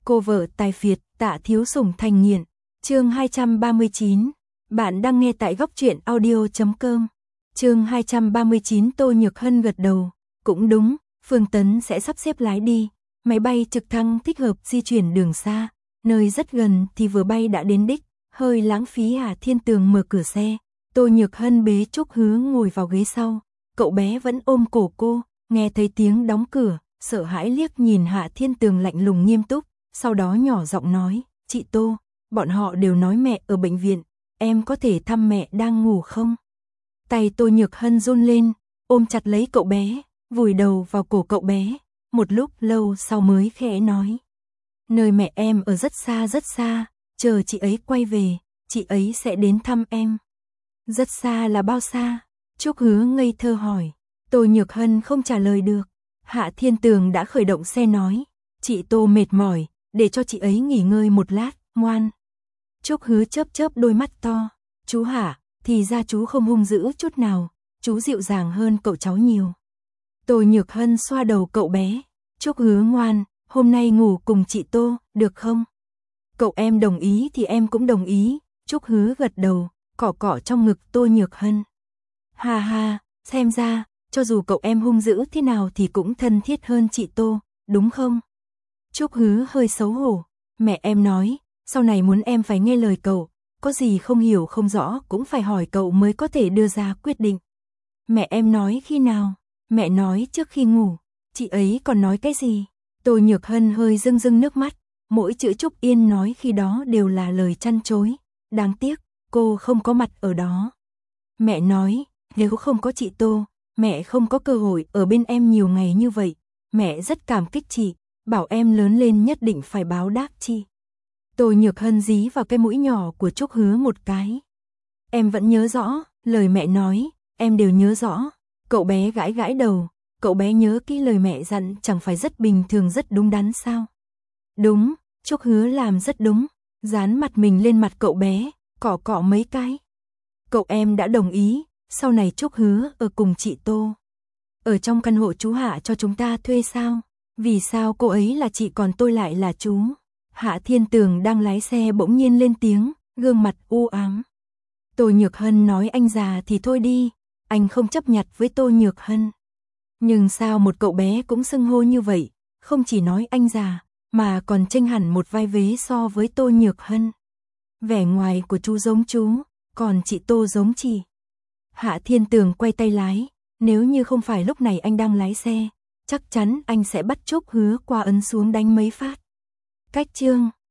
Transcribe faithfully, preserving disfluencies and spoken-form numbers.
Cô vợ tài phiệt, Tạ Thiếu Sủng thành nghiện. Chương hai trăm ba mươi chín. Bạn đang nghe tại góc truyện audio chấm com. Chương hai trăm ba mươi chín. Tô Nhược Hân gật đầu. Cũng đúng, Phương Tấn sẽ sắp xếp lái đi. Máy bay trực thăng thích hợp di chuyển đường xa. Nơi rất gần thì vừa bay đã đến đích. Hơi lãng phí Hạ Thiên Tường mở cửa xe. Tô Nhược Hân bế Trúc Hứa ngồi vào ghế sau. Cậu bé vẫn ôm cổ cô. Nghe thấy tiếng đóng cửa, sợ hãi liếc nhìn Hạ Thiên Tường lạnh lùng nghiêm túc. Sau đó nhỏ giọng nói, chị Tô, bọn họ đều nói mẹ ở bệnh viện, em có thể thăm mẹ đang ngủ không? Tay Tô Nhược Hân run lên, ôm chặt lấy cậu bé, vùi đầu vào cổ cậu bé, một lúc lâu sau mới khẽ nói. Nơi mẹ em ở rất xa rất xa, chờ chị ấy quay về, chị ấy sẽ đến thăm em. Rất xa là bao xa? Trúc Hứa ngây thơ hỏi. Tô Nhược Hân không trả lời được. Hạ Thiên Tường đã khởi động xe nói, chị Tô mệt mỏi, để cho chị ấy nghỉ ngơi một lát, ngoan. Trúc Hứa chớp chớp đôi mắt to, chú Hạ, thì ra chú không hung dữ chút nào, chú dịu dàng hơn cậu cháu nhiều. Tô Nhược Hân xoa đầu cậu bé, Trúc Hứa ngoan, hôm nay ngủ cùng chị Tô, được không? Cậu em đồng ý thì em cũng đồng ý, Trúc Hứa gật đầu, cỏ cỏ trong ngực Tô Nhược Hân. Ha ha, xem ra, cho dù cậu em hung dữ thế nào thì cũng thân thiết hơn chị Tô, đúng không? Trúc Hứa hơi xấu hổ, mẹ em nói, sau này muốn em phải nghe lời cậu, có gì không hiểu không rõ cũng phải hỏi cậu mới có thể đưa ra quyết định. Mẹ em nói khi nào? Mẹ nói trước khi ngủ, chị ấy còn nói cái gì? Tô Nhược Hân hơi rưng rưng nước mắt, mỗi chữ Trúc Yên nói khi đó đều là lời chăn chối, đáng tiếc, cô không có mặt ở đó. Mẹ nói, nếu không có chị Tô, mẹ không có cơ hội ở bên em nhiều ngày như vậy, mẹ rất cảm kích chị. Bảo em lớn lên nhất định phải báo đáp chi. Tô Nhược Hân dí vào cái mũi nhỏ của Trúc Hứa một cái. Em vẫn nhớ rõ, lời mẹ nói, em đều nhớ rõ. Cậu bé gãi gãi đầu, cậu bé nhớ kỹ lời mẹ dặn chẳng phải rất bình thường rất đúng đắn sao? Đúng, Trúc Hứa làm rất đúng, dán mặt mình lên mặt cậu bé, cọ cọ mấy cái. Cậu em đã đồng ý, sau này Trúc Hứa ở cùng chị Tô. Ở trong căn hộ chú Hạ cho chúng ta thuê sao? Vì sao cô ấy là chị còn tôi lại là chú? Hạ Thiên Tường đang lái xe bỗng nhiên lên tiếng, gương mặt u ám. Tô Nhược Hân nói anh già thì thôi đi, anh không chấp nhặt với Tô Nhược Hân. Nhưng sao một cậu bé cũng xưng hô như vậy, không chỉ nói anh già, mà còn chênh hẳn một vai vế so với Tô Nhược Hân. Vẻ ngoài của chú giống chú, còn chị Tô giống chị. Hạ Thiên Tường quay tay lái, nếu như không phải lúc này anh đang lái xe, chắc chắn anh sẽ bắt Trúc Hứa qua ấn xuống đánh mấy phát. Cách chương